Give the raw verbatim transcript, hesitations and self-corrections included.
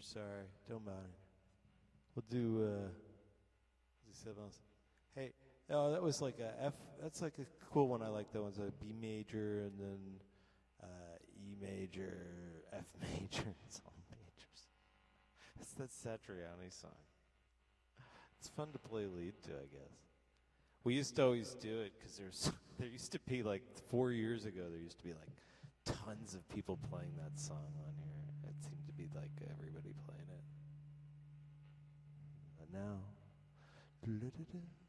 sorry. Don't mind. We'll do, uh, do something else. Hey, oh, that was like a F. That's like a cool one. I like that one's a B major and then uh, E major, F major, it's all majors. It's that Satriani song. It's fun to play lead to, I guess. We used to always do it because there's there used to be like four years ago. There used to be like tons of people playing that song on here. It seemed to be like everybody playing it. But now,